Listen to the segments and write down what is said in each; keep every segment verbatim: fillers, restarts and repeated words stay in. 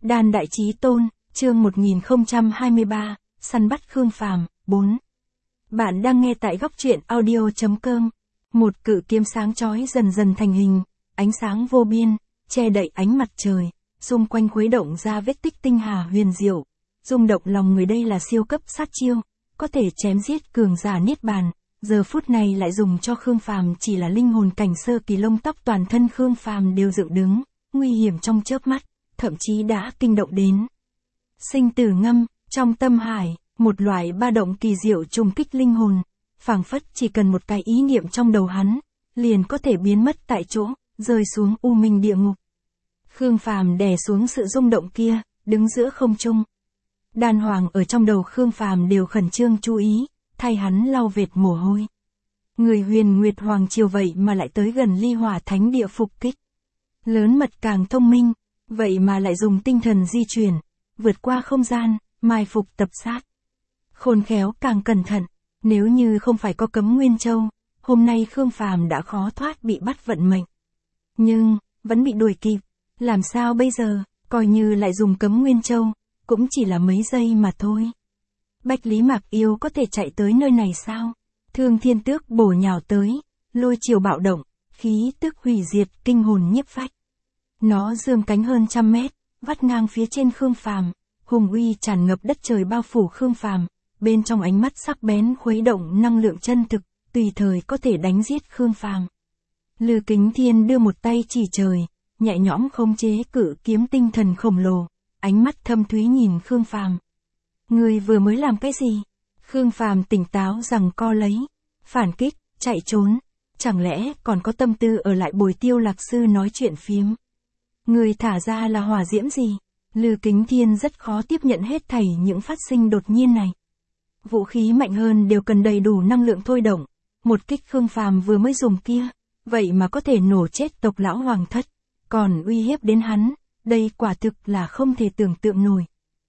Đan Đại Chí Tôn, chương một nghìn không trăm hai mươi ba, săn bắt Khương Phàm, bốn. Bạn đang nghe tại góc truyện audio.com. Một cự kiếm sáng chói dần dần thành hình, ánh sáng vô biên, che đậy ánh mặt trời, xung quanh khuấy động ra vết tích tinh hà huyền diệu, rung động lòng người. Đây là siêu cấp sát chiêu, có thể chém giết cường giả niết bàn, giờ phút này lại dùng cho Khương Phàm chỉ là linh hồn cảnh sơ kỳ. Lông tóc toàn thân Khương Phàm đều dựng đứng, nguy hiểm trong chớp mắt, thậm chí đã kinh động đến sinh tử ngâm. Trong tâm hải, một loại ba động kỳ diệu trùng kích linh hồn, phảng phất chỉ cần một cái ý niệm trong đầu hắn, liền có thể biến mất tại chỗ, rơi xuống u minh địa ngục. Khương Phàm đè xuống sự rung động kia, đứng giữa không trung. Đan hoàng ở trong đầu Khương Phàm đều khẩn trương chú ý, thay hắn lau vệt mồ hôi. Người Huyền Nguyệt Hoàng triều vậy mà lại tới gần Ly Hỏa Thánh địa phục kích. Lớn mật càng thông minh, vậy mà lại dùng tinh thần di chuyển, vượt qua không gian, mai phục tập sát. Khôn khéo càng cẩn thận, nếu như không phải có Cấm Nguyên Châu, hôm nay Khương Phàm đã khó thoát bị bắt vận mệnh. Nhưng, vẫn bị đuổi kịp, làm sao bây giờ, coi như lại dùng Cấm Nguyên Châu, cũng chỉ là mấy giây mà thôi. Bách Lý Mạc Yêu có thể chạy tới nơi này sao? Thương Thiên Tước bổ nhào tới, lôi chiều bạo động, khí tức hủy diệt kinh hồn nhiếp phách. Nó dương cánh hơn trăm mét, vắt ngang phía trên Khương Phàm, hùng uy tràn ngập đất trời bao phủ Khương Phàm, bên trong ánh mắt sắc bén khuấy động năng lượng chân thực, tùy thời có thể đánh giết Khương Phàm. Lư Kính Thiên đưa một tay chỉ trời, nhẹ nhõm khống chế cự kiếm tinh thần khổng lồ, ánh mắt thâm thúy nhìn Khương Phàm. Ngươi vừa mới làm cái gì? Khương Phàm tỉnh táo rằng co lấy, phản kích, chạy trốn, chẳng lẽ còn có tâm tư ở lại bồi Tiêu Lạc Sư nói chuyện phiếm? Ngươi thả ra là hỏa diễm gì? Lư Kính Thiên rất khó tiếp nhận hết thảy những phát sinh đột nhiên này. Vũ khí mạnh hơn đều cần đầy đủ năng lượng thôi động, một kích Khương Phàm vừa mới dùng kia, vậy mà có thể nổ chết tộc lão hoàng thất, còn uy hiếp đến hắn, đây quả thực là không thể tưởng tượng nổi.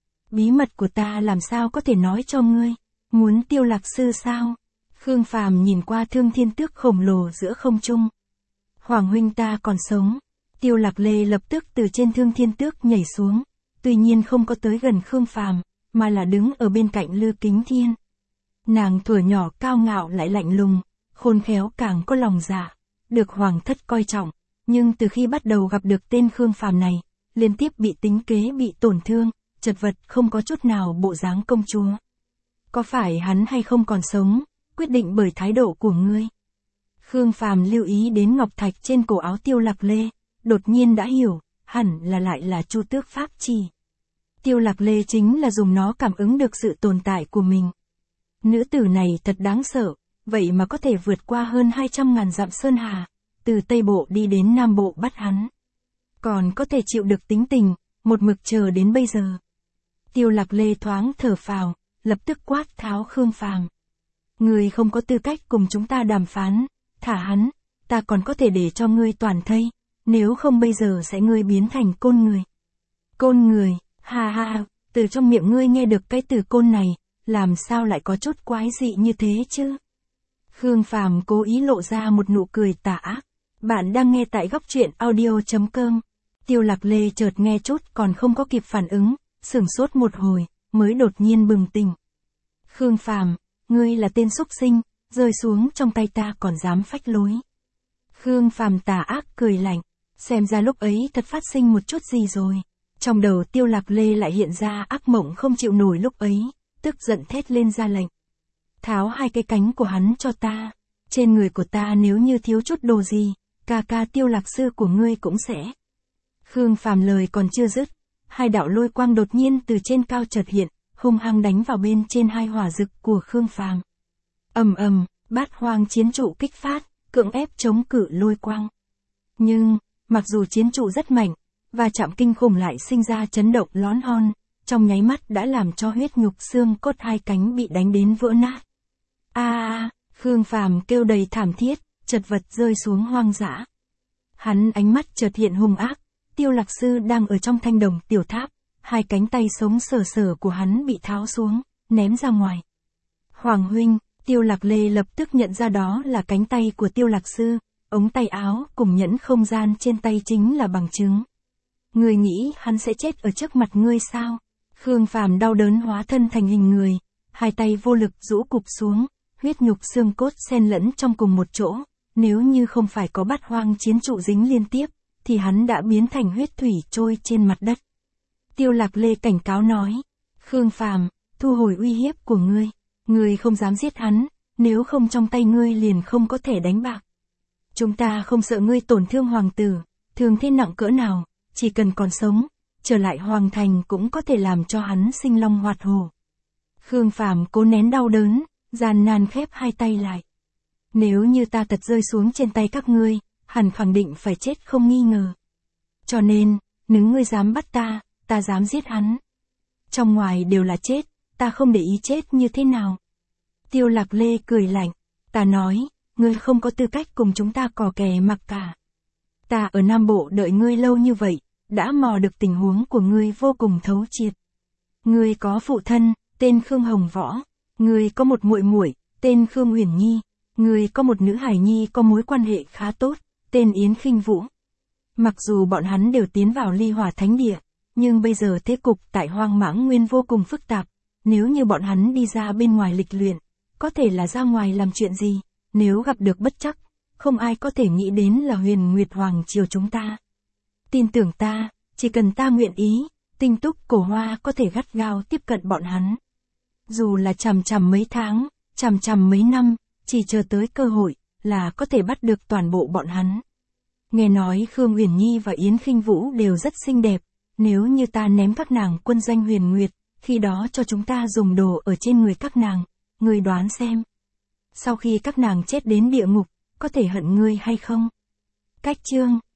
Bí mật của ta làm sao có thể nói cho ngươi? Muốn Tiêu Lạc Sư sao? Khương Phàm nhìn qua Thương Thiên Tước khổng lồ giữa không trung. Hoàng huynh ta còn sống. Tiêu Lạc Lê lập tức từ trên Thương Thiên Tước nhảy xuống, tuy nhiên không có tới gần Khương Phàm, mà là đứng ở bên cạnh Lư Kính Thiên. Nàng thuở nhỏ cao ngạo lại lạnh lùng, khôn khéo càng có lòng dạ, được hoàng thất coi trọng, nhưng từ khi bắt đầu gặp được tên Khương Phàm này, liên tiếp bị tính kế bị tổn thương, chật vật không có chút nào bộ dáng công chúa. Có phải hắn hay không còn sống, quyết định bởi thái độ của ngươi. Khương Phàm lưu ý đến ngọc thạch trên cổ áo Tiêu Lạc Lê, đột nhiên đã hiểu, hẳn là lại là Chu Tước Pháp Chỉ. Tiêu Lạc Lê chính là dùng nó cảm ứng được sự tồn tại của mình. Nữ tử này thật đáng sợ, vậy mà có thể vượt qua hơn hai trăm ngàn dặm sơn hà, từ Tây Bộ đi đến Nam Bộ bắt hắn. Còn có thể chịu được tính tình, một mực chờ đến bây giờ. Tiêu Lạc Lê thoáng thở phào, lập tức quát tháo Khương Phàm. Ngươi không có tư cách cùng chúng ta đàm phán, thả hắn, ta còn có thể để cho ngươi toàn thây, nếu không bây giờ sẽ ngươi biến thành côn người. Côn người, ha ha, từ trong miệng ngươi nghe được cái từ côn này, làm sao lại có chút quái dị như thế chứ? Khương Phàm cố ý lộ ra một nụ cười tà ác. Bạn đang nghe tại góc truyện audio.com. Tiêu Lạc Lê chợt nghe chút còn không có kịp phản ứng, sửng sốt một hồi, mới đột nhiên bừng tỉnh. Khương Phàm, ngươi là tên xúc sinh, rơi xuống trong tay ta còn dám phách lối. Khương Phàm tà ác cười lạnh, xem ra lúc ấy thật phát sinh một chút gì rồi. Trong đầu Tiêu Lạc Lê lại hiện ra ác mộng không chịu nổi lúc ấy, tức giận thét lên ra lệnh. Tháo hai cái cánh của hắn cho ta, trên người của ta nếu như thiếu chút đồ gì, ca ca Tiêu Lạc Sư của ngươi cũng sẽ. Khương Phàm lời còn chưa dứt, hai đạo lôi quang đột nhiên từ trên cao chợt hiện, hung hăng đánh vào bên trên hai hỏa dực của Khương Phàm. Ầm ầm, Bát Hoang chiến trụ kích phát, cưỡng ép chống cự lôi quang. Nhưng, mặc dù chiến trụ rất mạnh, và chạm kinh khủng lại sinh ra chấn động lón hon, trong nháy mắt đã làm cho huyết nhục xương cốt hai cánh bị đánh đến vỡ nát. A a, Khương Phàm kêu đầy thảm thiết, chật vật rơi xuống hoang dã. Hắn ánh mắt chợt hiện hung ác, Tiêu Lạc Sư đang ở trong thanh đồng tiểu tháp, hai cánh tay sống sờ sờ của hắn bị tháo xuống, ném ra ngoài. Hoàng huynh, Tiêu Lạc Lê lập tức nhận ra đó là cánh tay của Tiêu Lạc Sư, ống tay áo cùng nhẫn không gian trên tay chính là bằng chứng. Ngươi nghĩ hắn sẽ chết ở trước mặt ngươi sao? Khương Phàm đau đớn hóa thân thành hình người, hai tay vô lực rũ cụp xuống, huyết nhục xương cốt xen lẫn trong cùng một chỗ, nếu như không phải có bát hoang chiến trụ dính liên tiếp, thì hắn đã biến thành huyết thủy trôi trên mặt đất. Tiêu Lạc Lê cảnh cáo nói, Khương Phàm, thu hồi uy hiếp của ngươi, ngươi không dám giết hắn, nếu không trong tay ngươi liền không có thể đánh bạc. Chúng ta không sợ ngươi tổn thương hoàng tử, thương thế nặng cỡ nào, chỉ cần còn sống, trở lại hoàng thành cũng có thể làm cho hắn sinh long hoạt hổ. Khương Phàm cố nén đau đớn, gian nan khép hai tay lại. Nếu như ta thật rơi xuống trên tay các ngươi, hẳn khẳng định phải chết không nghi ngờ. Cho nên, nếu ngươi dám bắt ta, ta dám giết hắn. Trong ngoài đều là chết, ta không để ý chết như thế nào. Tiêu Lạc Lê cười lạnh, ta nói, ngươi không có tư cách cùng chúng ta cò kè mặc cả. Ta ở Nam Bộ đợi ngươi lâu như vậy, đã mò được tình huống của ngươi vô cùng thấu triệt. Ngươi có phụ thân, tên Khương Hồng Võ, ngươi có một muội muội, tên Khương Uyển Nhi, ngươi có một nữ hài nhi có mối quan hệ khá tốt, tên Yến Khinh Vũ. Mặc dù bọn hắn đều tiến vào Ly Hỏa Thánh Địa, nhưng bây giờ thế cục tại Hoang Mãng Nguyên vô cùng phức tạp, nếu như bọn hắn đi ra bên ngoài lịch luyện, có thể là ra ngoài làm chuyện gì, nếu gặp được bất trắc, không ai có thể nghĩ đến là Huyền Nguyệt Hoàng triều chúng ta. Tin tưởng ta, chỉ cần ta nguyện ý, Tinh Túc Cổ Hoa có thể gắt gao tiếp cận bọn hắn. Dù là chằm chằm mấy tháng, chằm chằm mấy năm, chỉ chờ tới cơ hội, là có thể bắt được toàn bộ bọn hắn. Nghe nói Khương Uyển Nhi và Yến Khinh Vũ đều rất xinh đẹp, nếu như ta ném các nàng quân danh Huyền Nguyệt, khi đó cho chúng ta dùng đồ ở trên người các nàng, ngươi đoán xem. Sau khi các nàng chết đến địa ngục, có thể hận ngươi hay không? Cách chương